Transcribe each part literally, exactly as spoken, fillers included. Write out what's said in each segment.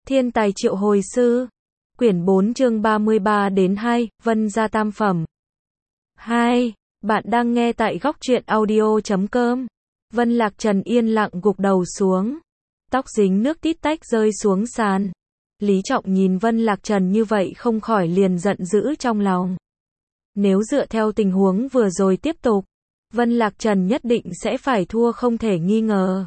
Thiên tài triệu hồi sư. Quyển bốn chương ba mươi ba đến hai, Vân gia tam phẩm. hai. Bạn đang nghe tại góc truyện audio chấm com. Vân Lạc Trần yên lặng gục đầu xuống. Tóc dính nước tít tách rơi xuống sàn. Lý Trọng nhìn Vân Lạc Trần như vậy không khỏi liền giận dữ trong lòng. Nếu dựa theo tình huống vừa rồi tiếp tục, Vân Lạc Trần nhất định sẽ phải thua không thể nghi ngờ.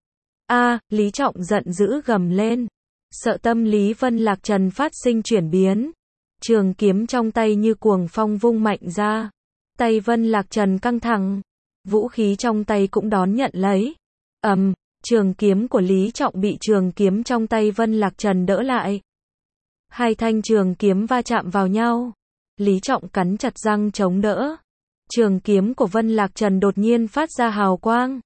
A, Lý Trọng giận dữ gầm lên. Sợ tâm lý Vân Lạc Trần phát sinh chuyển biến. Trường kiếm trong tay như cuồng phong vung mạnh ra. Tay Vân Lạc Trần căng thẳng. Vũ khí trong tay cũng đón nhận lấy. Ầm, trường kiếm của Lý Trọng bị trường kiếm trong tay Vân Lạc Trần đỡ lại. Hai thanh trường kiếm va chạm vào nhau. Lý Trọng cắn chặt răng chống đỡ. Trường kiếm của Vân Lạc Trần đột nhiên phát ra hào quang.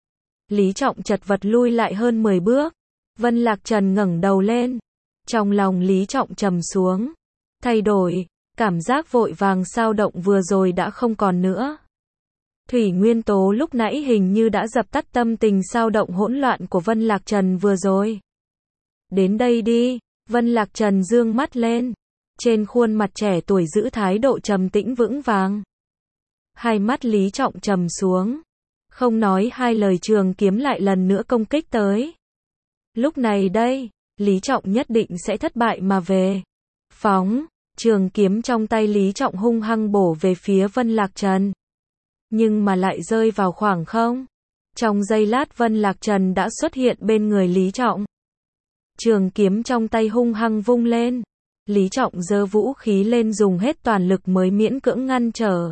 Lý Trọng chật vật lui lại hơn mười bước. Vân Lạc Trần ngẩng đầu lên. Trong lòng Lý Trọng trầm xuống. Thay đổi, cảm giác vội vàng sao động vừa rồi đã không còn nữa. Thủy nguyên tố lúc nãy hình như đã dập tắt tâm tình sao động hỗn loạn của Vân Lạc Trần vừa rồi. Đến đây đi, Vân Lạc Trần dương mắt lên. Trên khuôn mặt trẻ tuổi giữ thái độ trầm tĩnh vững vàng. Hai mắt Lý Trọng trầm xuống. Không nói hai lời trường kiếm lại lần nữa công kích tới. Lúc này đây, Lý Trọng nhất định sẽ thất bại mà về. Phóng, trường kiếm trong tay Lý Trọng hung hăng bổ về phía Vân Lạc Trần. Nhưng mà lại rơi vào khoảng không. Trong giây lát Vân Lạc Trần đã xuất hiện bên người Lý Trọng. Trường kiếm trong tay hung hăng vung lên. Lý Trọng giơ vũ khí lên dùng hết toàn lực mới miễn cưỡng ngăn trở.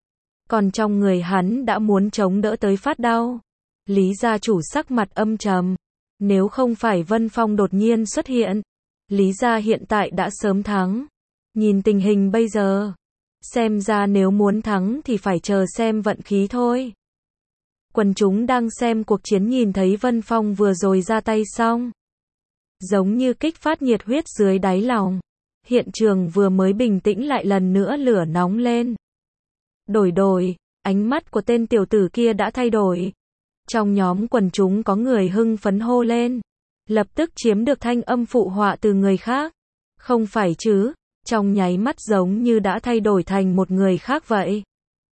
Còn trong người hắn đã muốn chống đỡ tới phát đau. Lý gia chủ sắc mặt âm trầm. Nếu không phải Vân Phong đột nhiên xuất hiện, Lý gia hiện tại đã sớm thắng. Nhìn tình hình bây giờ, xem ra nếu muốn thắng thì phải chờ xem vận khí thôi. Quần chúng đang xem cuộc chiến nhìn thấy Vân Phong vừa rồi ra tay xong. Giống như kích phát nhiệt huyết dưới đáy lòng. Hiện trường vừa mới bình tĩnh lại lần nữa lửa nóng lên. Đổi đổi, ánh mắt của tên tiểu tử kia đã thay đổi. Trong nhóm quần chúng có người hưng phấn hô lên. Lập tức chiếm được thanh âm phụ họa từ người khác. Không phải chứ, trong nháy mắt giống như đã thay đổi thành một người khác vậy.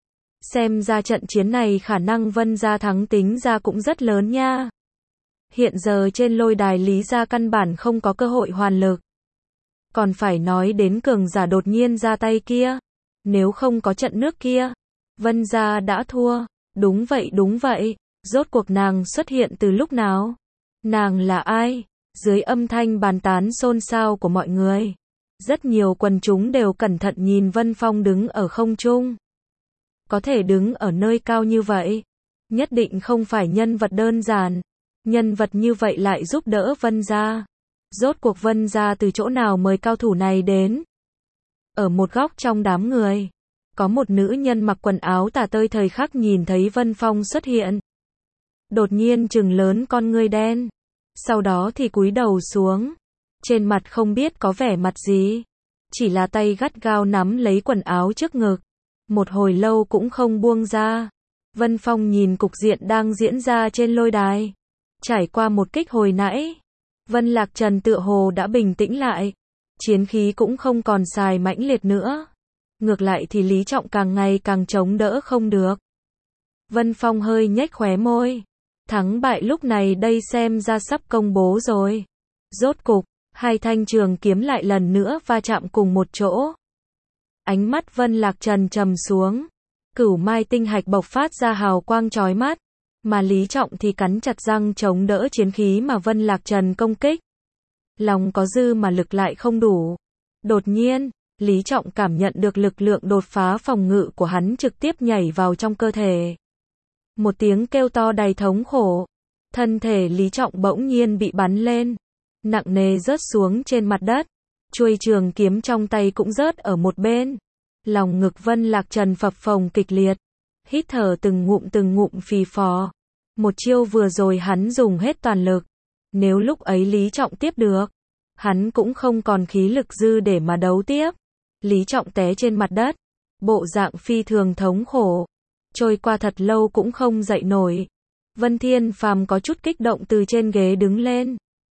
Xem ra trận chiến này khả năng Vân gia thắng tính ra cũng rất lớn nha. Hiện giờ trên lôi đài Lý gia căn bản không có cơ hội hoàn lực. Còn phải nói đến cường giả đột nhiên ra tay kia. Nếu không có trận nước kia, Vân gia đã thua. Đúng vậy đúng vậy. Rốt cuộc nàng xuất hiện từ lúc nào? Nàng là ai? Dưới âm thanh bàn tán xôn xao của mọi người, rất nhiều quần chúng đều cẩn thận nhìn Vân Phong đứng ở không trung. Có thể đứng ở nơi cao như vậy, nhất định không phải nhân vật đơn giản. Nhân vật như vậy lại giúp đỡ Vân gia. Rốt cuộc Vân gia từ chỗ nào mời cao thủ này đến? Ở một góc trong đám người, có một nữ nhân mặc quần áo tả tơi thời khắc nhìn thấy Vân Phong xuất hiện. Đột nhiên trừng lớn con ngươi đen. Sau đó thì cúi đầu xuống. Trên mặt không biết có vẻ mặt gì. Chỉ là tay gắt gao nắm lấy quần áo trước ngực. Một hồi lâu cũng không buông ra. Vân Phong nhìn cục diện đang diễn ra trên lôi đài. Trải qua một kích hồi nãy, Vân Lạc Trần tựa hồ đã bình tĩnh lại. Chiến khí cũng không còn xài mãnh liệt nữa. Ngược lại thì Lý Trọng càng ngày càng chống đỡ không được. Vân Phong hơi nhếch khóe môi. Thắng bại lúc này đây xem ra sắp công bố rồi. Rốt cục, hai thanh trường kiếm lại lần nữa va chạm cùng một chỗ. Ánh mắt Vân Lạc Trần trầm xuống. Cửu mai tinh hạch bộc phát ra hào quang chói mắt. Mà Lý Trọng thì cắn chặt răng chống đỡ chiến khí mà Vân Lạc Trần công kích. Lòng có dư mà lực lại không đủ. Đột nhiên, Lý Trọng cảm nhận được lực lượng đột phá phòng ngự của hắn trực tiếp nhảy vào trong cơ thể. Một tiếng kêu to đầy thống khổ. Thân thể Lý Trọng bỗng nhiên bị bắn lên. Nặng nề rớt xuống trên mặt đất. Chuôi trường kiếm trong tay cũng rớt ở một bên. Lòng ngực Vân Lạc Trần phập phồng kịch liệt. Hít thở từng ngụm từng ngụm phì phò. Một chiêu vừa rồi hắn dùng hết toàn lực. Nếu lúc ấy Lý Trọng tiếp được, hắn cũng không còn khí lực dư để mà đấu tiếp. Lý Trọng té trên mặt đất. Bộ dạng phi thường thống khổ. Trôi qua thật lâu cũng không dậy nổi. Vân Thiên Phàm có chút kích động từ trên ghế đứng lên.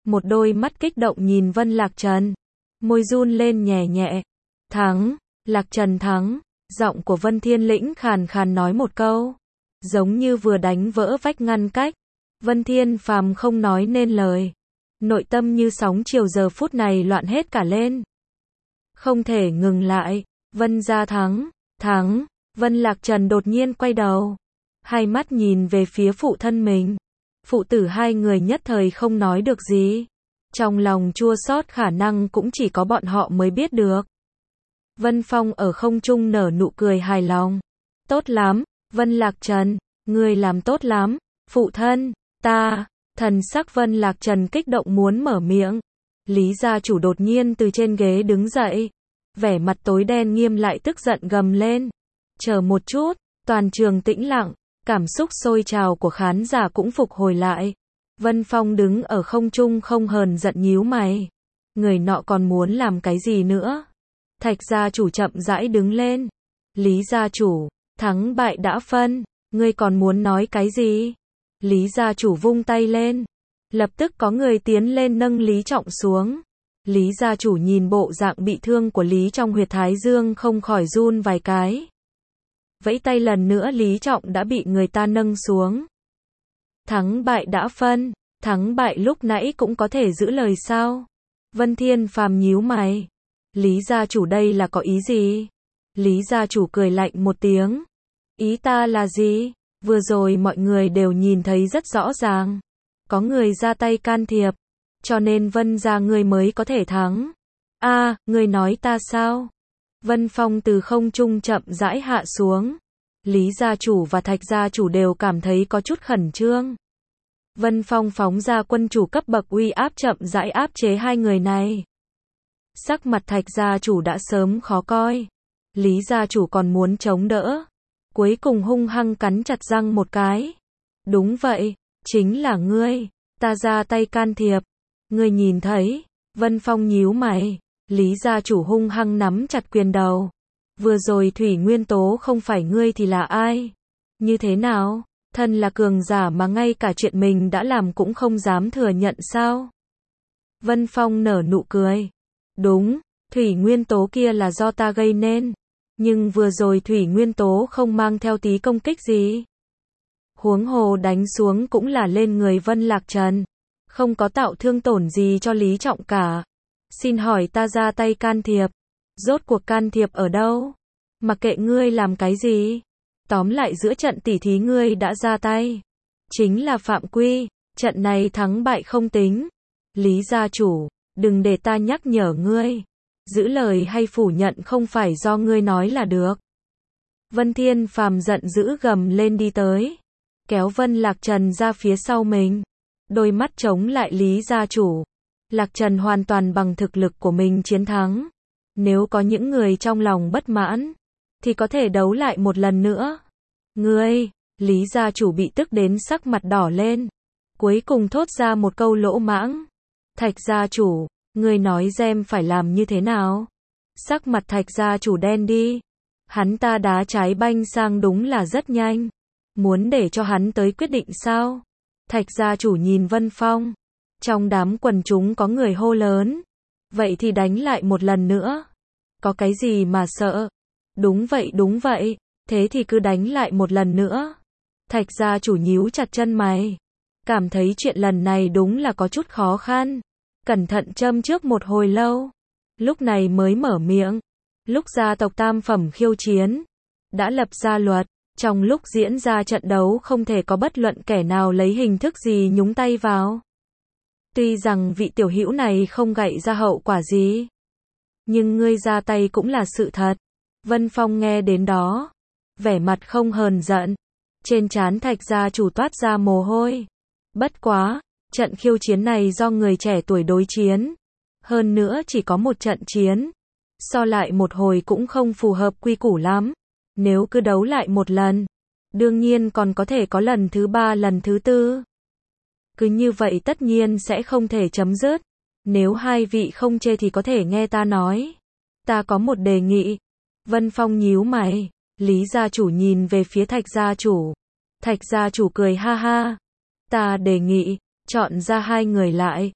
một đôi mắt kích động nhìn Vân Lạc Trần. Môi run lên nhẹ nhẹ. Thắng, Lạc Trần thắng. Giọng của Vân Thiên Lĩnh khàn khàn nói một câu. Giống như vừa đánh vỡ vách ngăn cách. Vân Thiên Phàm không nói nên lời. Nội tâm như sóng chiều giờ phút này loạn hết cả lên. Không thể ngừng lại. Vân gia thắng, thắng. Vân Lạc Trần đột nhiên quay đầu. Hai mắt nhìn về phía phụ thân mình. Phụ tử hai người nhất thời không nói được gì. Trong lòng chua xót khả năng cũng chỉ có bọn họ mới biết được. Vân Phong ở không trung nở nụ cười hài lòng. Tốt lắm, Vân Lạc Trần, ngươi làm tốt lắm. Phụ thân, ta, thần sắc Vân Lạc Trần kích động muốn mở miệng. Lý gia chủ đột nhiên từ trên ghế đứng dậy. Vẻ mặt tối đen nghiêm lại tức giận gầm lên. Chờ một chút, toàn trường tĩnh lặng. Cảm xúc sôi trào của khán giả cũng phục hồi lại. Vân Phong đứng ở không trung không hờn giận nhíu mày. Người nọ còn muốn làm cái gì nữa? Thạch gia chủ chậm rãi đứng lên. Lý gia chủ, thắng bại đã phân, ngươi còn muốn nói cái gì? Lý gia chủ vung tay lên. Lập tức có người tiến lên nâng Lý Trọng xuống. Lý gia chủ nhìn bộ dạng bị thương của Lý trong huyệt thái dương không khỏi run vài cái. Vẫy tay lần nữa Lý Trọng đã bị người ta nâng xuống. Thắng bại đã phân, thắng bại lúc nãy cũng có thể giữ lời sao? Vân Thiên Phàm nhíu mày. Lý gia chủ đây là có ý gì? Lý gia chủ cười lạnh một tiếng. Ý ta là gì? Vừa rồi mọi người đều nhìn thấy rất rõ ràng. Có người ra tay can thiệp. Cho nên Vân gia ngươi mới có thể thắng. A, à, ngươi nói ta sao? Vân Phong từ không trung chậm rãi hạ xuống. Lý gia chủ và Thạch gia chủ đều cảm thấy có chút khẩn trương. Vân Phong phóng ra quân chủ cấp bậc uy áp chậm rãi áp chế hai người này. Sắc mặt Thạch gia chủ đã sớm khó coi. Lý gia chủ còn muốn chống đỡ. Cuối cùng hung hăng cắn chặt răng một cái. Đúng vậy, chính là ngươi. Ta ra tay can thiệp. Ngươi nhìn thấy. Vân Phong nhíu mày. Lý gia chủ hung hăng nắm chặt quyền đầu. Vừa rồi thủy nguyên tố không phải ngươi thì là ai? Như thế nào? Thân là cường giả mà ngay cả chuyện mình đã làm cũng không dám thừa nhận sao? Vân Phong nở nụ cười. Đúng, thủy nguyên tố kia là do ta gây nên. Nhưng vừa rồi thủy nguyên tố không mang theo tí công kích gì. Huống hồ đánh xuống cũng là lên người Vân Lạc Trần. Không có tạo thương tổn gì cho Lý Trọng cả. Xin hỏi ta ra tay can thiệp. Rốt cuộc can thiệp ở đâu? Mặc kệ ngươi làm cái gì. Tóm lại giữa trận tỉ thí ngươi đã ra tay. Chính là phạm quy. Trận này thắng bại không tính. Lý gia chủ, đừng để ta nhắc nhở ngươi. Giữ lời hay phủ nhận không phải do ngươi nói là được. Vân Thiên Phàm giận dữ gầm lên đi tới. Kéo Vân Lạc Trần ra phía sau mình. Đôi mắt chống lại Lý gia chủ. Lạc Trần hoàn toàn bằng thực lực của mình chiến thắng. Nếu có những người trong lòng bất mãn, thì có thể đấu lại một lần nữa. Ngươi, Lý gia chủ bị tức đến sắc mặt đỏ lên. Cuối cùng thốt ra một câu lỗ mãng. Thạch gia chủ, ngươi nói xem phải làm như thế nào? Sắc mặt Thạch gia chủ đen đi. Hắn ta đá trái banh sang đúng là rất nhanh. Muốn để cho hắn tới quyết định sao? Thạch gia chủ nhìn Vân Phong. Trong đám quần chúng có người hô lớn. Vậy thì đánh lại một lần nữa. Có cái gì mà sợ? Đúng vậy đúng vậy. Thế thì cứ đánh lại một lần nữa. Thạch gia chủ nhíu chặt chân mày. Cảm thấy chuyện lần này đúng là có chút khó khăn. Cẩn thận châm trước một hồi lâu. Lúc này mới mở miệng. Lúc gia tộc tam phẩm khiêu chiến. Đã lập ra luật. Trong lúc diễn ra trận đấu không thể có bất luận kẻ nào lấy hình thức gì nhúng tay vào. Tuy rằng vị tiểu hữu này không gậy ra hậu quả gì. Nhưng ngươi ra tay cũng là sự thật. Vân Phong nghe đến đó. Vẻ mặt không hờn giận. Trên trán Thạch gia chủ toát ra mồ hôi. Bất quá, trận khiêu chiến này do người trẻ tuổi đối chiến. Hơn nữa chỉ có một trận chiến. So lại một hồi cũng không phù hợp quy củ lắm. Nếu cứ đấu lại một lần, đương nhiên còn có thể có lần thứ ba lần thứ tư. Cứ như vậy tất nhiên sẽ không thể chấm dứt. Nếu hai vị không chê thì có thể nghe ta nói. Ta có một đề nghị. Vân Phong nhíu mày. Lý gia chủ nhìn về phía Thạch gia chủ. Thạch gia chủ cười ha ha. Ta đề nghị, chọn ra hai người lại.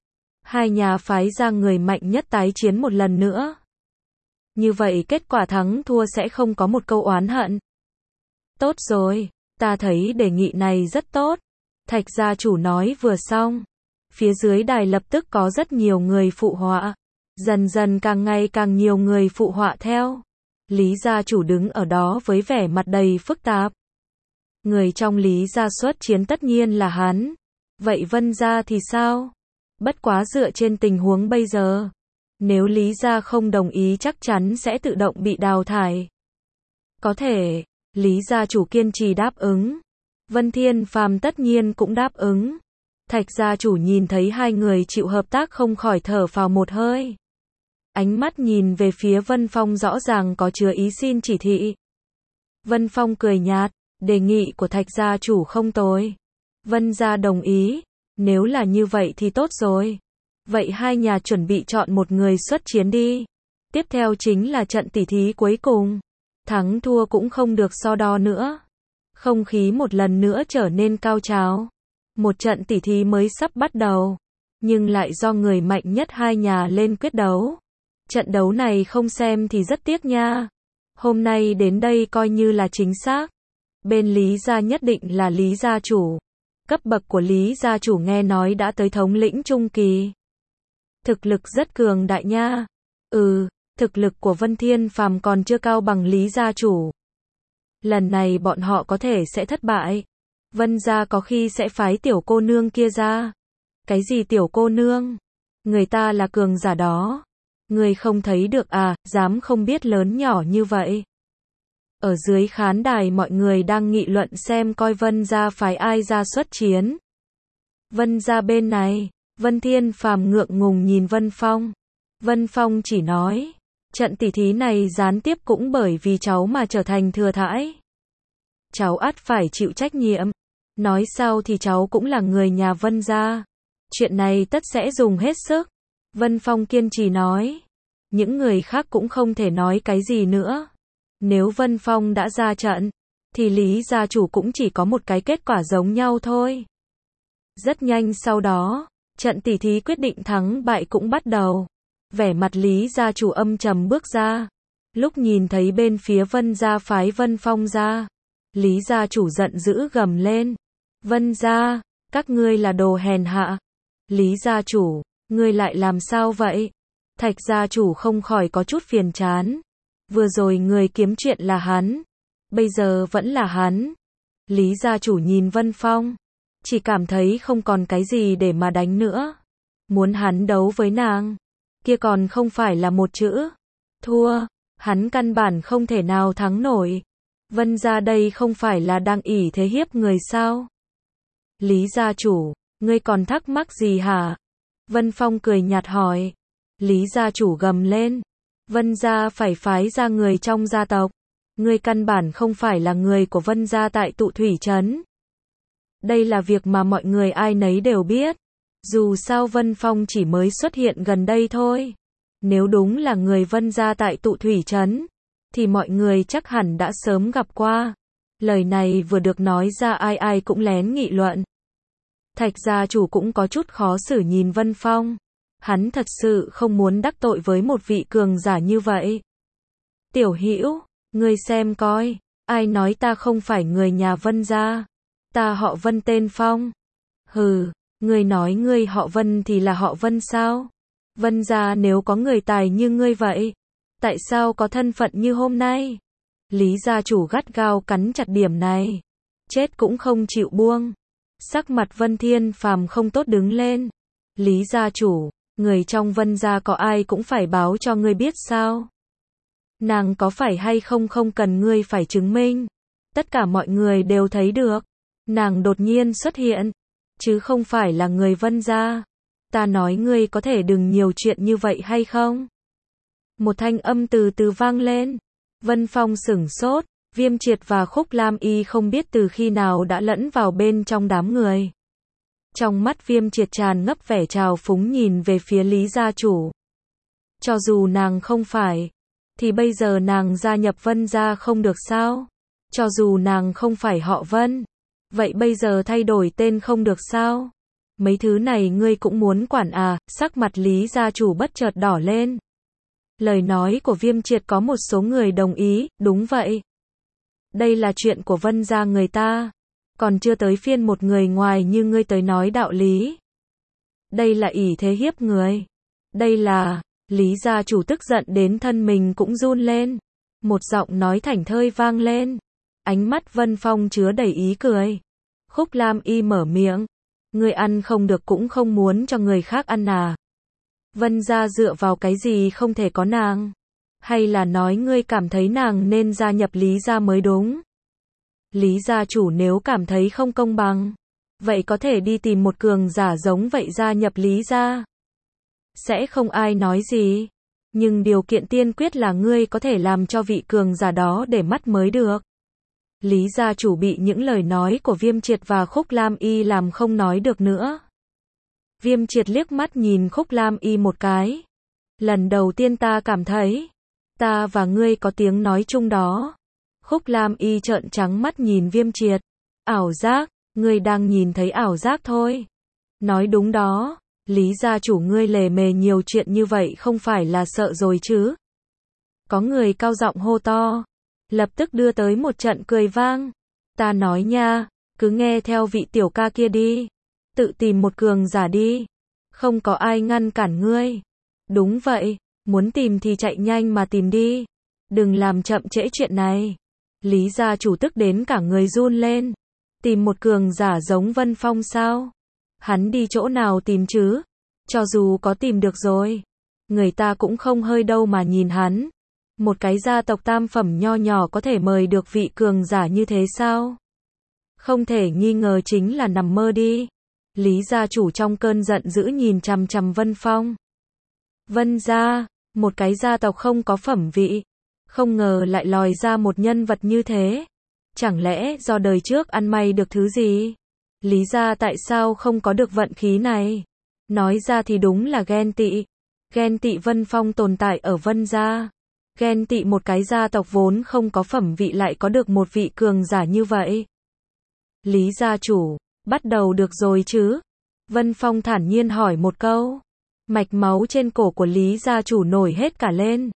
Hai nhà phái ra người mạnh nhất tái chiến một lần nữa. Như vậy kết quả thắng thua sẽ không có một câu oán hận. Tốt rồi, ta thấy đề nghị này rất tốt. Thạch gia chủ nói vừa xong. Phía dưới đài lập tức có rất nhiều người phụ họa. Dần dần càng ngày càng nhiều người phụ họa theo. Lý gia chủ đứng ở đó với vẻ mặt đầy phức tạp. Người trong Lý gia xuất chiến tất nhiên là hắn. Vậy Vân gia thì sao? Bất quá dựa trên tình huống bây giờ, nếu Lý gia không đồng ý chắc chắn sẽ tự động bị đào thải. Có thể, Lý gia chủ kiên trì đáp ứng. Vân Thiên Phàm tất nhiên cũng đáp ứng. Thạch gia chủ nhìn thấy hai người chịu hợp tác không khỏi thở phào một hơi. Ánh mắt nhìn về phía Vân Phong rõ ràng có chứa ý xin chỉ thị. Vân Phong cười nhạt, đề nghị của Thạch gia chủ không tồi. Vân gia đồng ý, nếu là như vậy thì tốt rồi. Vậy hai nhà chuẩn bị chọn một người xuất chiến đi. Tiếp theo chính là trận tỉ thí cuối cùng. Thắng thua cũng không được so đo nữa. Không khí một lần nữa trở nên cao trào. Một trận tỉ thí mới sắp bắt đầu, nhưng lại do người mạnh nhất hai nhà lên quyết đấu. Trận đấu này không xem thì rất tiếc nha. Hôm nay đến đây coi như là chính xác. Bên Lý gia nhất định là Lý gia chủ. Cấp bậc của Lý gia chủ nghe nói đã tới thống lĩnh trung kỳ. Thực lực rất cường đại nha. Ừ, thực lực của Vân Thiên Phàm còn chưa cao bằng Lý gia chủ. Lần này bọn họ có thể sẽ thất bại. Vân gia có khi sẽ phái tiểu cô nương kia ra. Cái gì tiểu cô nương? Người ta là cường giả đó. Người không thấy được à, dám không biết lớn nhỏ như vậy. Ở dưới khán đài mọi người đang nghị luận xem coi Vân gia phái ai ra xuất chiến. Vân gia bên này, Vân Thiên Phàm ngượng ngùng nhìn Vân Phong. Vân Phong chỉ nói, trận tỉ thí này gián tiếp cũng bởi vì cháu mà trở thành thừa thãi. Cháu ắt phải chịu trách nhiệm. Nói sao thì cháu cũng là người nhà Vân gia. Chuyện này tất sẽ dùng hết sức. Vân Phong kiên trì nói. Những người khác cũng không thể nói cái gì nữa. Nếu Vân Phong đã ra trận, thì Lý gia chủ cũng chỉ có một cái kết quả giống nhau thôi. Rất nhanh sau đó, trận tỉ thí quyết định thắng bại cũng bắt đầu. Vẻ mặt Lý gia chủ âm trầm bước ra. Lúc nhìn thấy bên phía Vân gia phái Vân Phong ra, Lý gia chủ giận dữ gầm lên. Vân gia, các ngươi là đồ hèn hạ. Lý gia chủ, ngươi lại làm sao vậy? Thạch gia chủ không khỏi có chút phiền chán. Vừa rồi người kiếm chuyện là hắn, bây giờ vẫn là hắn. Lý gia chủ nhìn Vân Phong, chỉ cảm thấy không còn cái gì để mà đánh nữa. Muốn hắn đấu với nàng, kia còn không phải là một chữ thua, hắn căn bản không thể nào thắng nổi. Vân gia đây không phải là đang ỷ thế hiếp người sao? Lý gia chủ, ngươi còn thắc mắc gì hả? Vân Phong cười nhạt hỏi. Lý gia chủ gầm lên. Vân gia phải phái ra người trong gia tộc. Ngươi căn bản không phải là người của Vân gia tại Tụ Thủy Trấn. Đây là việc mà mọi người ai nấy đều biết. Dù sao Vân Phong chỉ mới xuất hiện gần đây thôi. Nếu đúng là người Vân gia tại Tụ Thủy Trấn, thì mọi người chắc hẳn đã sớm gặp qua. Lời này vừa được nói ra ai ai cũng lén nghị luận. Thạch gia chủ cũng có chút khó xử nhìn Vân Phong. Hắn thật sự không muốn đắc tội với một vị cường giả như vậy. Tiểu Hữu, ngươi xem coi, ai nói ta không phải người nhà Vân gia? Ta họ Vân tên Phong. Hừ, ngươi nói ngươi họ Vân thì là họ Vân sao? Vân gia nếu có người tài như ngươi vậy, tại sao có thân phận như hôm nay? Lý gia chủ gắt gao cắn chặt điểm này, chết cũng không chịu buông. Sắc mặt Vân Thiên Phàm không tốt đứng lên. Lý gia chủ, người trong Vân gia có ai cũng phải báo cho ngươi biết sao? Nàng có phải hay không không cần ngươi phải chứng minh. Tất cả mọi người đều thấy được. Nàng đột nhiên xuất hiện, chứ không phải là người Vân gia. Ta nói ngươi có thể đừng nhiều chuyện như vậy hay không? Một thanh âm từ từ vang lên. Vân Phong sửng sốt, Viêm Triệt và Khúc Lam Y không biết từ khi nào đã lẫn vào bên trong đám người. Trong mắt Viêm Triệt tràn ngập vẻ trào phúng nhìn về phía Lý gia chủ. Cho dù nàng không phải, thì bây giờ nàng gia nhập Vân gia không được sao? Cho dù nàng không phải họ Vân, vậy bây giờ thay đổi tên không được sao? Mấy thứ này ngươi cũng muốn quản à, sắc mặt Lý gia chủ bất chợt đỏ lên. Lời nói của Viêm Triệt có một số người đồng ý, đúng vậy. Đây là chuyện của Vân gia người ta. Còn chưa tới phiên một người ngoài như ngươi tới nói đạo lý. Đây là ỷ thế hiếp người. Đây là, Lý gia chủ tức giận đến thân mình cũng run lên. Một giọng nói thảnh thơi vang lên. Ánh mắt Vân Phong chứa đầy ý cười. Khúc Lam Y mở miệng. Ngươi ăn không được cũng không muốn cho người khác ăn à. Vân gia dựa vào cái gì không thể có nàng? Hay là nói ngươi cảm thấy nàng nên gia nhập Lý gia mới đúng? Lý gia chủ nếu cảm thấy không công bằng, vậy có thể đi tìm một cường giả giống vậy gia nhập Lý gia. Sẽ không ai nói gì. Nhưng điều kiện tiên quyết là ngươi có thể làm cho vị cường giả đó để mắt mới được. Lý gia chủ bị những lời nói của Viêm Triệt và Khúc Lam Y làm không nói được nữa. Viêm Triệt liếc mắt nhìn Khúc Lam Y một cái. Lần đầu tiên ta cảm thấy, ta và ngươi có tiếng nói chung đó. Khúc Lam Y trợn trắng mắt nhìn Viêm Triệt. Ảo giác, ngươi đang nhìn thấy ảo giác thôi. Nói đúng đó, Lý gia chủ ngươi lề mề nhiều chuyện như vậy không phải là sợ rồi chứ. Có người cao giọng hô to. Lập tức đưa tới một trận cười vang. Ta nói nha, cứ nghe theo vị tiểu ca kia đi. Tự tìm một cường giả đi. Không có ai ngăn cản ngươi. Đúng vậy, muốn tìm thì chạy nhanh mà tìm đi. Đừng làm chậm trễ chuyện này. Lý gia chủ tức đến cả người run lên. Tìm một cường giả giống Vân Phong sao? Hắn đi chỗ nào tìm chứ? Cho dù có tìm được rồi, người ta cũng không hơi đâu mà nhìn hắn. Một cái gia tộc tam phẩm nho nhỏ có thể mời được vị cường giả như thế sao? Không thể nghi ngờ chính là nằm mơ đi. Lý gia chủ trong cơn giận dữ nhìn chằm chằm Vân Phong. Vân gia, một cái gia tộc không có phẩm vị. Không ngờ lại lòi ra một nhân vật như thế. Chẳng lẽ do đời trước ăn may được thứ gì? Lý gia tại sao không có được vận khí này? Nói ra thì đúng là ghen tị. Ghen tị Vân Phong tồn tại ở Vân gia. Ghen tị một cái gia tộc vốn không có phẩm vị lại có được một vị cường giả như vậy. Lý gia chủ, bắt đầu được rồi chứ? Vân Phong thản nhiên hỏi một câu. Mạch máu trên cổ của Lý gia chủ nổi hết cả lên.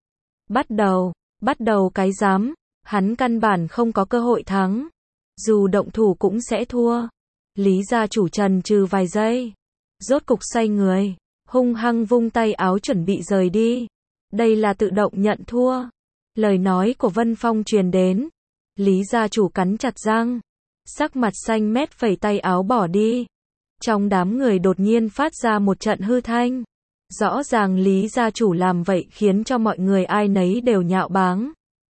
Bắt đầu, bắt đầu cái dám, hắn căn bản không có cơ hội thắng. Dù động thủ cũng sẽ thua. Lý gia chủ chần chừ vài giây. Rốt cục xoay người, hung hăng vung tay áo chuẩn bị rời đi. Đây là tự động nhận thua. Lời nói của Vân Phong truyền đến. Lý gia chủ cắn chặt răng. Sắc mặt xanh mét phẩy tay áo bỏ đi. Trong đám người đột nhiên phát ra một trận hư thanh. Rõ ràng Lý gia chủ làm vậy khiến cho mọi người ai nấy đều nhạo báng.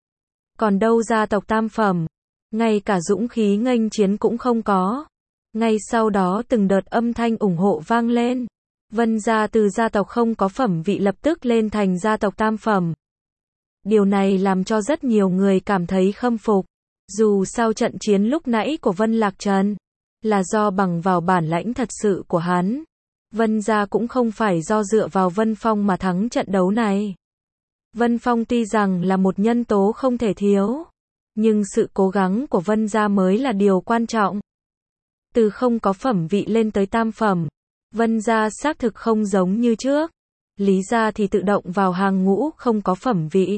Còn đâu gia tộc tam phẩm, ngay cả dũng khí nghênh chiến cũng không có. Ngay sau đó từng đợt âm thanh ủng hộ vang lên. Vân gia từ gia tộc không có phẩm vị lập tức lên thành gia tộc tam phẩm. Điều này làm cho rất nhiều người cảm thấy khâm phục. Dù sao trận chiến lúc nãy của Vân Lạc Trần là do bằng vào bản lãnh thật sự của hắn. Vân gia cũng không phải do dựa vào Vân Phong mà thắng trận đấu này. Vân Phong tuy rằng là một nhân tố không thể thiếu, nhưng sự cố gắng của Vân gia mới là điều quan trọng. Từ không có phẩm vị lên tới tam phẩm, Vân gia xác thực không giống như trước. Lý gia thì tự động vào hàng ngũ không có phẩm vị.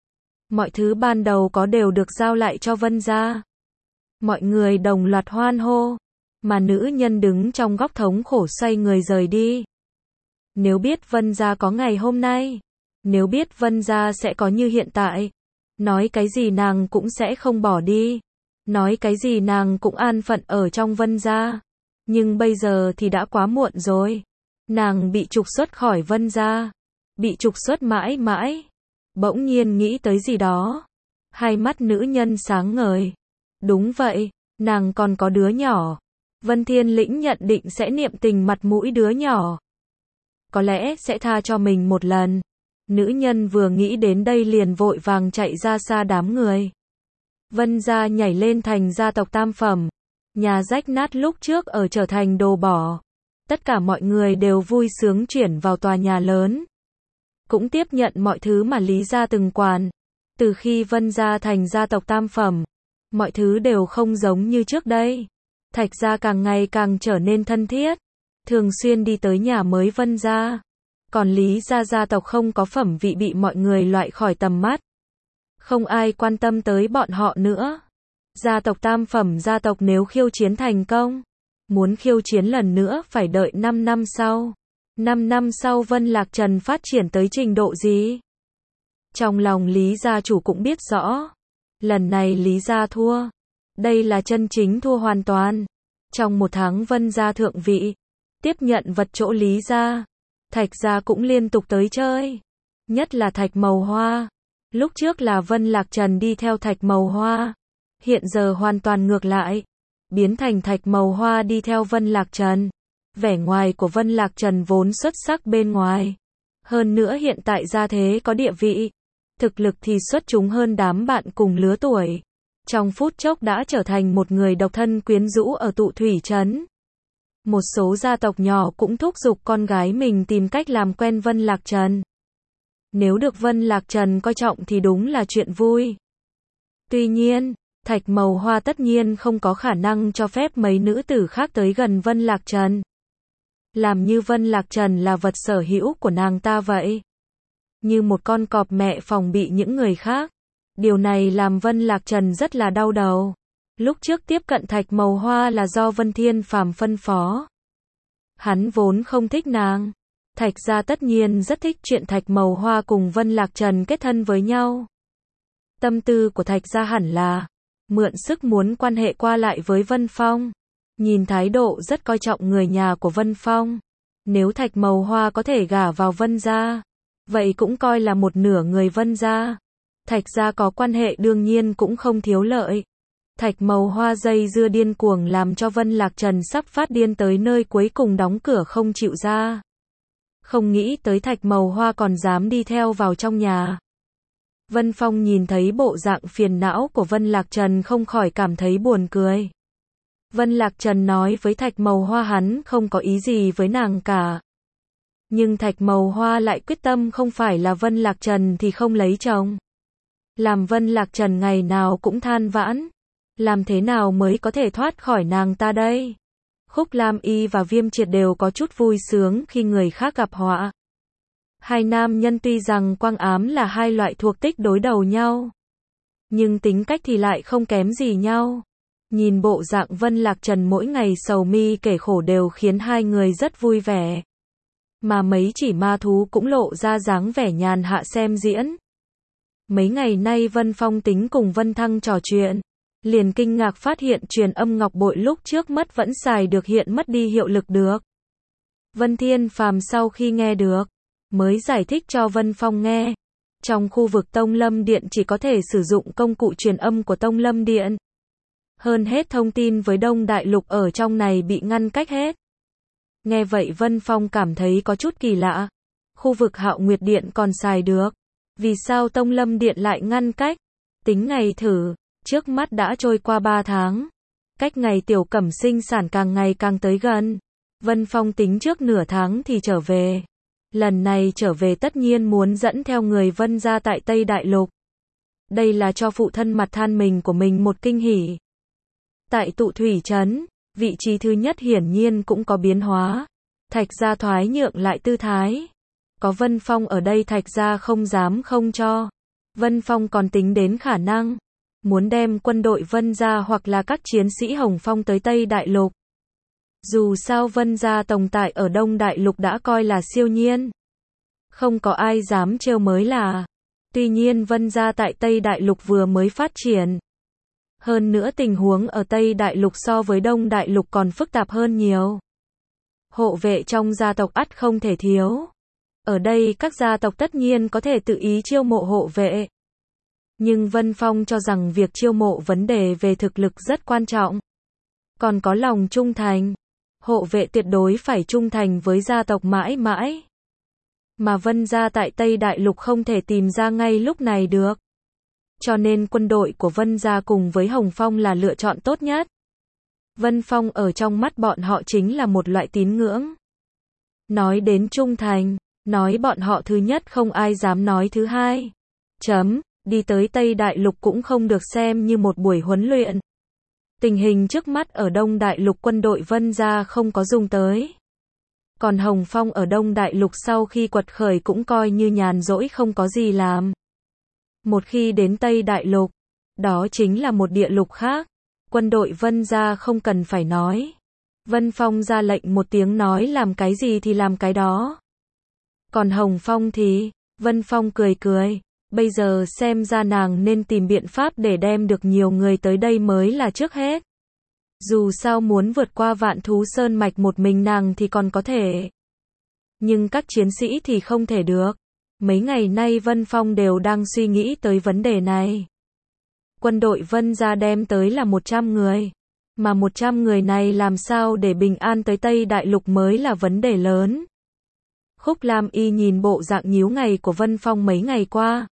Mọi thứ ban đầu có đều được giao lại cho Vân gia. Mọi người đồng loạt hoan hô, mà nữ nhân đứng trong góc thống khổ xoay người rời đi. Nếu biết Vân gia có ngày hôm nay, nếu biết Vân gia sẽ có như hiện tại, nói cái gì nàng cũng sẽ không bỏ đi. Nói cái gì nàng cũng an phận ở trong Vân gia. Nhưng bây giờ thì đã quá muộn rồi. Nàng bị trục xuất khỏi Vân gia. Bị trục xuất mãi mãi. Bỗng nhiên nghĩ tới gì đó. Hai mắt nữ nhân sáng ngời. Đúng vậy, nàng còn có đứa nhỏ. Vân Thiên Lĩnh nhận định sẽ niệm tình mặt mũi đứa nhỏ. Có lẽ sẽ tha cho mình một lần. Nữ nhân vừa nghĩ đến đây liền vội vàng chạy ra xa đám người. Vân gia nhảy lên thành gia tộc tam phẩm. Nhà rách nát lúc trước ở trở thành đồ bỏ. Tất cả mọi người đều vui sướng chuyển vào tòa nhà lớn. Cũng tiếp nhận mọi thứ mà Lý gia từng quản. Từ khi Vân gia thành gia tộc tam phẩm, mọi thứ đều không giống như trước đây. Thạch gia càng ngày càng trở nên thân thiết. thường xuyên đi tới nhà mới Vân gia. Còn Lý gia gia tộc không có phẩm vị bị mọi người loại khỏi tầm mắt. Không ai quan tâm tới bọn họ nữa. Gia tộc tam phẩm gia tộc nếu khiêu chiến thành công, muốn khiêu chiến lần nữa phải đợi năm năm sau. năm năm sau Vân Lạc Trần phát triển tới trình độ gì? Trong lòng Lý gia chủ cũng biết rõ. Lần này Lý gia thua. Đây là chân chính thua hoàn toàn. Trong một tháng Vân gia thượng vị, tiếp nhận vật chỗ Lý gia. Thạch gia cũng liên tục tới chơi. Nhất là Thạch Màu Hoa. Lúc trước là Vân Lạc Trần đi theo Thạch Màu Hoa. Hiện giờ hoàn toàn ngược lại. Biến thành Thạch Màu Hoa đi theo Vân Lạc Trần. Vẻ ngoài của Vân Lạc Trần vốn xuất sắc bên ngoài. Hơn nữa hiện tại gia thế có địa vị. Thực lực thì xuất chúng hơn đám bạn cùng lứa tuổi. Trong phút chốc đã trở thành một người độc thân quyến rũ ở Tụ Thủy Trấn. Một số gia tộc nhỏ cũng thúc giục con gái mình tìm cách làm quen Vân Lạc Trần. Nếu được Vân Lạc Trần coi trọng thì đúng là chuyện vui. Tuy nhiên, Thạch Màu Hoa tất nhiên không có khả năng cho phép mấy nữ tử khác tới gần Vân Lạc Trần. Làm như Vân Lạc Trần là vật sở hữu của nàng ta vậy. Như một con cọp mẹ phòng bị những người khác. Điều này làm Vân Lạc Trần rất là đau đầu. Lúc trước tiếp cận Thạch Màu Hoa là do Vân Thiên Phàm phân phó. Hắn vốn không thích nàng. Thạch gia tất nhiên rất thích chuyện Thạch Màu Hoa cùng Vân Lạc Trần kết thân với nhau. Tâm tư của Thạch gia hẳn là mượn sức muốn quan hệ qua lại với Vân Phong. Nhìn thái độ rất coi trọng người nhà của Vân Phong. Nếu Thạch Màu Hoa có thể gả vào Vân gia, vậy cũng coi là một nửa người Vân gia. Thạch gia có quan hệ đương nhiên cũng không thiếu lợi. Thạch Màu Hoa dây dưa điên cuồng làm cho Vân Lạc Trần sắp phát điên tới nơi cuối cùng đóng cửa không chịu ra. Không nghĩ tới Thạch Màu Hoa còn dám đi theo vào trong nhà. Vân Phong nhìn thấy bộ dạng phiền não của Vân Lạc Trần không khỏi cảm thấy buồn cười. Vân Lạc Trần nói với Thạch Màu Hoa hắn không có ý gì với nàng cả. Nhưng Thạch Màu Hoa lại quyết tâm không phải là Vân Lạc Trần thì không lấy chồng. Làm Vân Lạc Trần ngày nào cũng than vãn. Làm thế nào mới có thể thoát khỏi nàng ta đây? Khúc Lam Y và Viêm Triệt đều có chút vui sướng khi người khác gặp họa. Hai nam nhân tuy rằng quang ám là hai loại thuộc tích đối đầu nhau, nhưng tính cách thì lại không kém gì nhau. Nhìn bộ dạng Vân Lạc Trần mỗi ngày sầu mi kể khổ đều khiến hai người rất vui vẻ. Mà mấy chỉ ma thú cũng lộ ra dáng vẻ nhàn hạ xem diễn. Mấy ngày nay Vân Phong tính cùng Vân Thăng trò chuyện, liền kinh ngạc phát hiện truyền âm ngọc bội lúc trước mất vẫn xài được hiện mất đi hiệu lực được. Vân Thiên Phàm sau khi nghe được, mới giải thích cho Vân Phong nghe. Trong khu vực Tông Lâm Điện chỉ có thể sử dụng công cụ truyền âm của Tông Lâm Điện. Hơn hết thông tin với Đông Đại Lục ở trong này bị ngăn cách hết. Nghe vậy Vân Phong cảm thấy có chút kỳ lạ. Khu vực Hạo Nguyệt Điện còn xài được. Vì sao Tông Lâm Điện lại ngăn cách? Tính ngày thử, trước mắt đã trôi qua ba tháng. Cách ngày Tiểu Cẩm sinh sản càng ngày càng tới gần. Vân Phong tính trước nửa tháng thì trở về. Lần này trở về tất nhiên muốn dẫn theo người Vân gia tại Tây Đại Lục. Đây là cho phụ thân mặt than mình của mình một kinh hỉ. Tại Tụ Thủy Trấn, vị trí thứ nhất hiển nhiên cũng có biến hóa. Thạch gia thoái nhượng lại tư thái. Có Vân Phong ở đây Thạch gia không dám không cho. Vân Phong còn tính đến khả năng muốn đem quân đội Vân gia hoặc là các chiến sĩ Hồng Phong tới Tây Đại Lục. Dù sao Vân gia tồn tại ở Đông Đại Lục đã coi là siêu nhiên. Không có ai dám trêu mới là. Tuy nhiên Vân gia tại Tây Đại Lục vừa mới phát triển. Hơn nữa tình huống ở Tây Đại Lục so với Đông Đại Lục còn phức tạp hơn nhiều. Hộ vệ trong gia tộc ắt không thể thiếu. Ở đây các gia tộc tất nhiên có thể tự ý chiêu mộ hộ vệ. Nhưng Vân Phong cho rằng việc chiêu mộ vấn đề về thực lực rất quan trọng. Còn có lòng trung thành. Hộ vệ tuyệt đối phải trung thành với gia tộc mãi mãi. Mà Vân gia tại Tây Đại Lục không thể tìm ra ngay lúc này được. Cho nên quân đội của Vân gia cùng với Hồng Phong là lựa chọn tốt nhất. Vân Phong ở trong mắt bọn họ chính là một loại tín ngưỡng. Nói đến trung thành, nói bọn họ thứ nhất không ai dám nói thứ hai. Chấm, đi tới Tây Đại Lục cũng không được xem như một buổi huấn luyện. Tình hình trước mắt ở Đông Đại Lục quân đội Vân gia không có dùng tới. Còn Hồng Phong ở Đông Đại Lục sau khi quật khởi cũng coi như nhàn rỗi không có gì làm. Một khi đến Tây Đại Lục, đó chính là một địa lục khác. Quân đội Vân gia không cần phải nói. Vân Phong ra lệnh một tiếng nói làm cái gì thì làm cái đó. Còn Hồng Phong thì, Vân Phong cười cười, bây giờ xem ra nàng nên tìm biện pháp để đem được nhiều người tới đây mới là trước hết. Dù sao muốn vượt qua Vạn Thú Sơn Mạch một mình nàng thì còn có thể. Nhưng các chiến sĩ thì không thể được. Mấy ngày nay Vân Phong đều đang suy nghĩ tới vấn đề này. Quân đội Vân gia đem tới là một trăm người. Mà một trăm người này làm sao để bình an tới Tây Đại Lục mới là vấn đề lớn. Khúc Lam Y nhìn bộ dạng nhíu ngày của Vân Phong mấy ngày qua.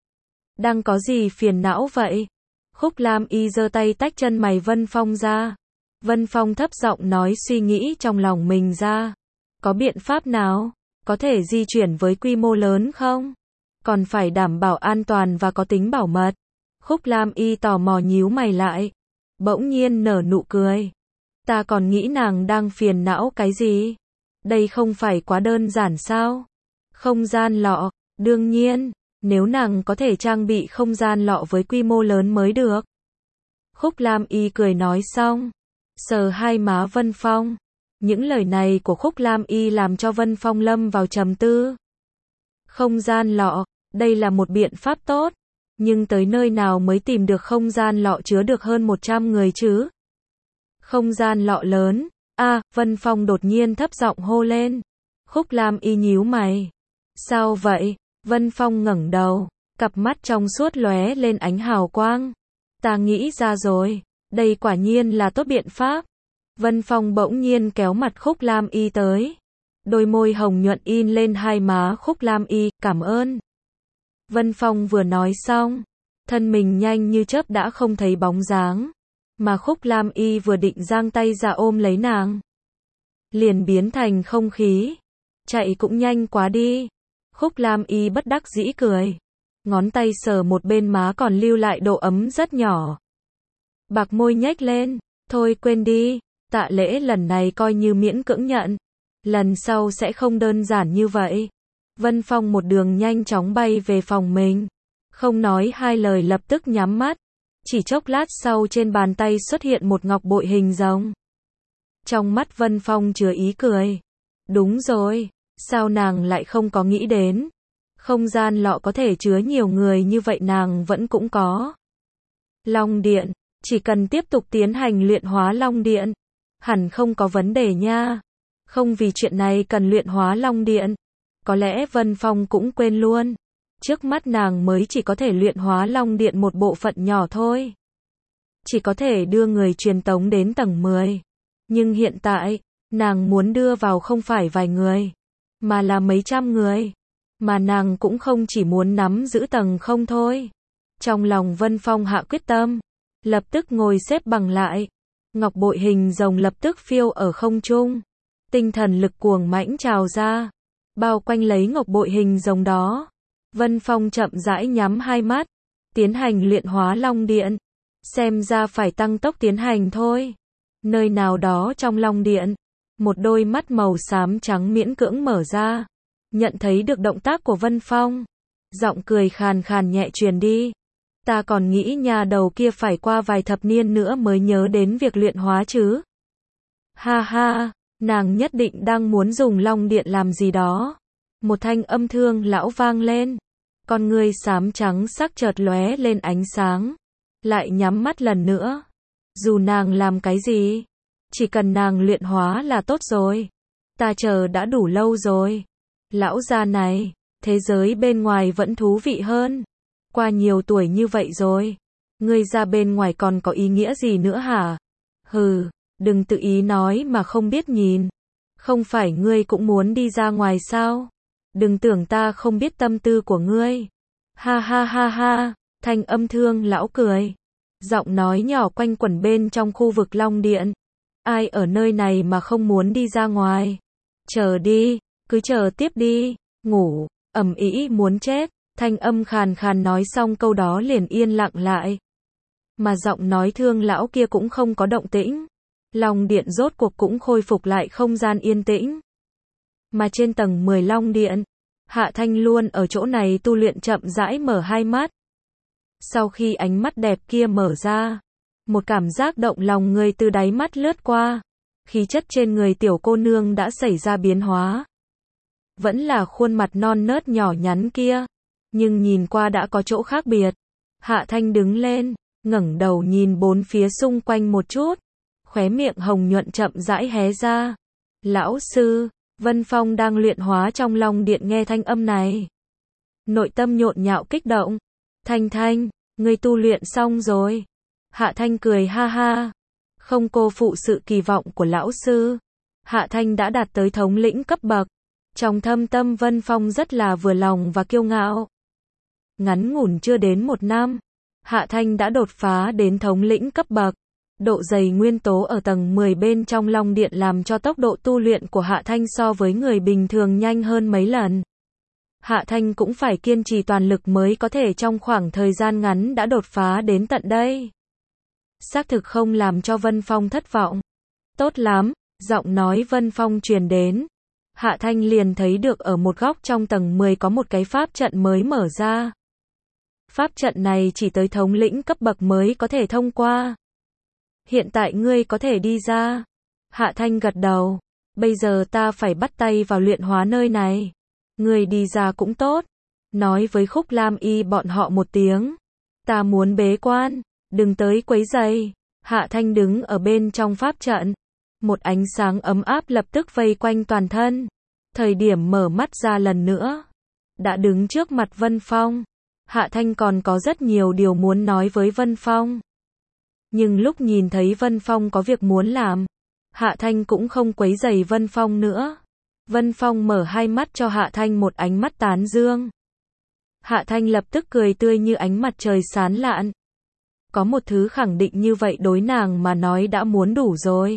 Đang có gì phiền não vậy? Khúc Lam Y giơ tay tách chân mày Vân Phong ra. Vân Phong thấp giọng nói suy nghĩ trong lòng mình ra. Có biện pháp nào? Có thể di chuyển với quy mô lớn không? Còn phải đảm bảo an toàn và có tính bảo mật. Khúc Lam Y tò mò nhíu mày lại. Bỗng nhiên nở nụ cười. Ta còn nghĩ nàng đang phiền não cái gì? Đây không phải quá đơn giản sao? Không gian lọ, đương nhiên, nếu nàng có thể trang bị không gian lọ với quy mô lớn mới được. Khúc Lam Y cười nói xong, sờ hai má Vân Phong. Những lời này của Khúc Lam Y làm cho Vân Phong lâm vào trầm tư. Không gian lọ, đây là một biện pháp tốt. Nhưng tới nơi nào mới tìm được không gian lọ chứa được hơn một trăm người chứ? Không gian lọ lớn. A, à, Vân Phong đột nhiên thấp giọng hô lên. Khúc Lam Y nhíu mày. Sao vậy? Vân Phong ngẩng đầu, cặp mắt trong suốt lóe lên ánh hào quang. Ta nghĩ ra rồi, đây quả nhiên là tốt biện pháp. Vân Phong bỗng nhiên kéo mặt Khúc Lam Y tới. Đôi môi hồng nhuận in lên hai má Khúc Lam Y, cảm ơn. Vân Phong vừa nói xong, thân mình nhanh như chớp đã không thấy bóng dáng. Mà Khúc Lam Y vừa định giang tay ra ôm lấy nàng, liền biến thành không khí. Chạy cũng nhanh quá đi. Khúc Lam Y bất đắc dĩ cười. Ngón tay sờ một bên má còn lưu lại độ ấm rất nhỏ. Bạc môi nhếch lên. Thôi quên đi. Tạ lễ lần này coi như miễn cưỡng nhận. Lần sau sẽ không đơn giản như vậy. Vân Phong một đường nhanh chóng bay về phòng mình. Không nói hai lời lập tức nhắm mắt. Chỉ chốc lát sau trên bàn tay xuất hiện một ngọc bội hình rồng. Trong mắt Vân Phong chứa ý cười. Đúng rồi, sao nàng lại không có nghĩ đến? Không gian lọ có thể chứa nhiều người như vậy nàng vẫn cũng có. Long Điện, chỉ cần tiếp tục tiến hành luyện hóa Long Điện, hẳn không có vấn đề nha. Không vì chuyện này cần luyện hóa Long Điện. Có lẽ Vân Phong cũng quên luôn. Trước mắt nàng mới chỉ có thể luyện hóa Long Điện một bộ phận nhỏ thôi. Chỉ có thể đưa người truyền tống đến tầng mười. Nhưng hiện tại, nàng muốn đưa vào không phải vài người, mà là mấy trăm người. Mà nàng cũng không chỉ muốn nắm giữ tầng không thôi. Trong lòng Vân Phong hạ quyết tâm, lập tức ngồi xếp bằng lại. Ngọc bội hình rồng lập tức phiêu ở không trung. Tinh thần lực cuồng mãnh trào ra, bao quanh lấy ngọc bội hình rồng đó. Vân Phong chậm rãi nhắm hai mắt, tiến hành luyện hóa Long Điện. Xem ra phải tăng tốc tiến hành thôi. Nơi nào đó trong Long Điện, một đôi mắt màu xám trắng miễn cưỡng mở ra. Nhận thấy được động tác của Vân Phong, giọng cười khàn khàn nhẹ truyền đi. Ta còn nghĩ nhà đầu kia phải qua vài thập niên nữa mới nhớ đến việc luyện hóa chứ. Ha ha, nàng nhất định đang muốn dùng Long Điện làm gì đó. Một thanh âm thương lão vang lên. Con ngươi xám trắng sắc chợt lóe lên ánh sáng. Lại nhắm mắt lần nữa. Dù nàng làm cái gì, chỉ cần nàng luyện hóa là tốt rồi. Ta chờ đã đủ lâu rồi. Lão già này, thế giới bên ngoài vẫn thú vị hơn. Qua nhiều tuổi như vậy rồi, ngươi ra bên ngoài còn có ý nghĩa gì nữa hả? Hừ, đừng tự ý nói mà không biết nhìn. Không phải ngươi cũng muốn đi ra ngoài sao? Đừng tưởng ta không biết tâm tư của ngươi. Ha ha ha ha, thanh âm thương lão cười. Giọng nói nhỏ quanh quẩn bên trong khu vực Long Điện. Ai ở nơi này mà không muốn đi ra ngoài? Chờ đi, cứ chờ tiếp đi, ngủ, ầm ĩ muốn chết. Thanh âm khàn khàn nói xong câu đó liền yên lặng lại. Mà giọng nói thương lão kia cũng không có động tĩnh. Long Điện rốt cuộc cũng khôi phục lại không gian yên tĩnh. Mà trên tầng mười Long Điện, Hạ Thanh luôn ở chỗ này tu luyện chậm rãi mở hai mắt. Sau khi ánh mắt đẹp kia mở ra, một cảm giác động lòng người từ đáy mắt lướt qua. Khí chất trên người tiểu cô nương đã xảy ra biến hóa. Vẫn là khuôn mặt non nớt nhỏ nhắn kia, nhưng nhìn qua đã có chỗ khác biệt. Hạ Thanh đứng lên, ngẩng đầu nhìn bốn phía xung quanh một chút, khóe miệng hồng nhuận chậm rãi hé ra. Lão sư, Vân Phong đang luyện hóa trong Long Điện nghe thanh âm này. Nội tâm nhộn nhạo kích động. Thanh Thanh, ngươi tu luyện xong rồi. Hạ Thanh cười ha ha. Không cô phụ sự kỳ vọng của lão sư. Hạ Thanh đã đạt tới thống lĩnh cấp bậc. Trong thâm tâm Vân Phong rất là vừa lòng và kiêu ngạo. Ngắn ngủn chưa đến một năm, Hạ Thanh đã đột phá đến thống lĩnh cấp bậc. Độ dày nguyên tố ở tầng mười bên trong Long Điện làm cho tốc độ tu luyện của Hạ Thanh so với người bình thường nhanh hơn mấy lần. Hạ Thanh cũng phải kiên trì toàn lực mới có thể trong khoảng thời gian ngắn đã đột phá đến tận đây. Xác thực không làm cho Vân Phong thất vọng. Tốt lắm, giọng nói Vân Phong truyền đến. Hạ Thanh liền thấy được ở một góc trong tầng mười có một cái pháp trận mới mở ra. Pháp trận này chỉ tới thống lĩnh cấp bậc mới có thể thông qua. Hiện tại ngươi có thể đi ra. Hạ Thanh gật đầu. Bây giờ ta phải bắt tay vào luyện hóa nơi này. Ngươi đi ra cũng tốt. Nói với Khúc Lam Y bọn họ một tiếng. Ta muốn bế quan, đừng tới quấy rầy. Hạ Thanh đứng ở bên trong pháp trận. Một ánh sáng ấm áp lập tức vây quanh toàn thân. Thời điểm mở mắt ra lần nữa, đã đứng trước mặt Vân Phong. Hạ Thanh còn có rất nhiều điều muốn nói với Vân Phong. Nhưng lúc nhìn thấy Vân Phong có việc muốn làm, Hạ Thanh cũng không quấy rầy Vân Phong nữa. Vân Phong mở hai mắt cho Hạ Thanh một ánh mắt tán dương. Hạ Thanh lập tức cười tươi như ánh mặt trời sáng lạn. Có một thứ khẳng định như vậy đối nàng mà nói đã muốn đủ rồi.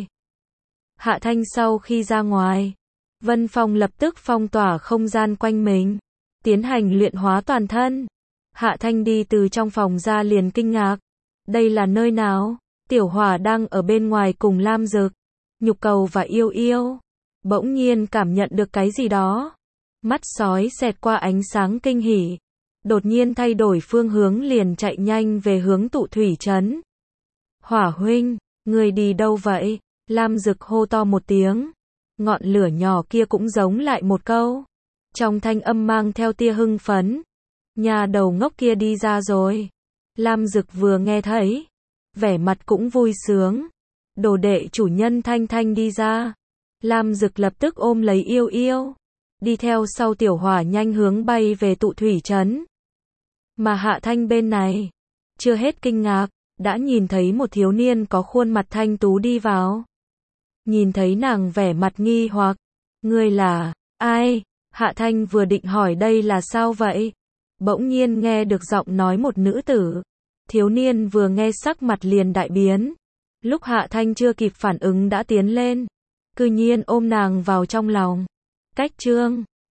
Hạ Thanh sau khi ra ngoài, Vân Phong lập tức phong tỏa không gian quanh mình, tiến hành luyện hóa toàn thân. Hạ Thanh đi từ trong phòng ra liền kinh ngạc. Đây là nơi nào? Tiểu Hỏa đang ở bên ngoài cùng Lam Dực, Nhục Cầu và Yêu Yêu. Bỗng nhiên cảm nhận được cái gì đó. Mắt sói xẹt qua ánh sáng kinh hỉ. Đột nhiên thay đổi phương hướng liền chạy nhanh về hướng tụ thủy trấn. Hỏa huynh, người đi đâu vậy? Lam Dực hô to một tiếng. Ngọn lửa nhỏ kia cũng giống lại một câu. Trong thanh âm mang theo tia hưng phấn. Nhà đầu ngốc kia đi ra rồi. Lam Dực vừa nghe thấy, vẻ mặt cũng vui sướng. Đồ đệ chủ nhân Thanh Thanh đi ra. Lam Dực lập tức ôm lấy Yêu Yêu, đi theo sau Tiểu Hỏa nhanh hướng bay về tụ thủy trấn. Mà Hạ Thanh bên này, chưa hết kinh ngạc, đã nhìn thấy một thiếu niên có khuôn mặt thanh tú đi vào. Nhìn thấy nàng vẻ mặt nghi hoặc, ngươi là ai? Hạ Thanh vừa định hỏi đây là sao vậy? Bỗng nhiên nghe được giọng nói một nữ tử. Thiếu niên vừa nghe sắc mặt liền đại biến. Lúc Hạ Thanh chưa kịp phản ứng đã tiến lên, cư nhiên ôm nàng vào trong lòng. Cách chương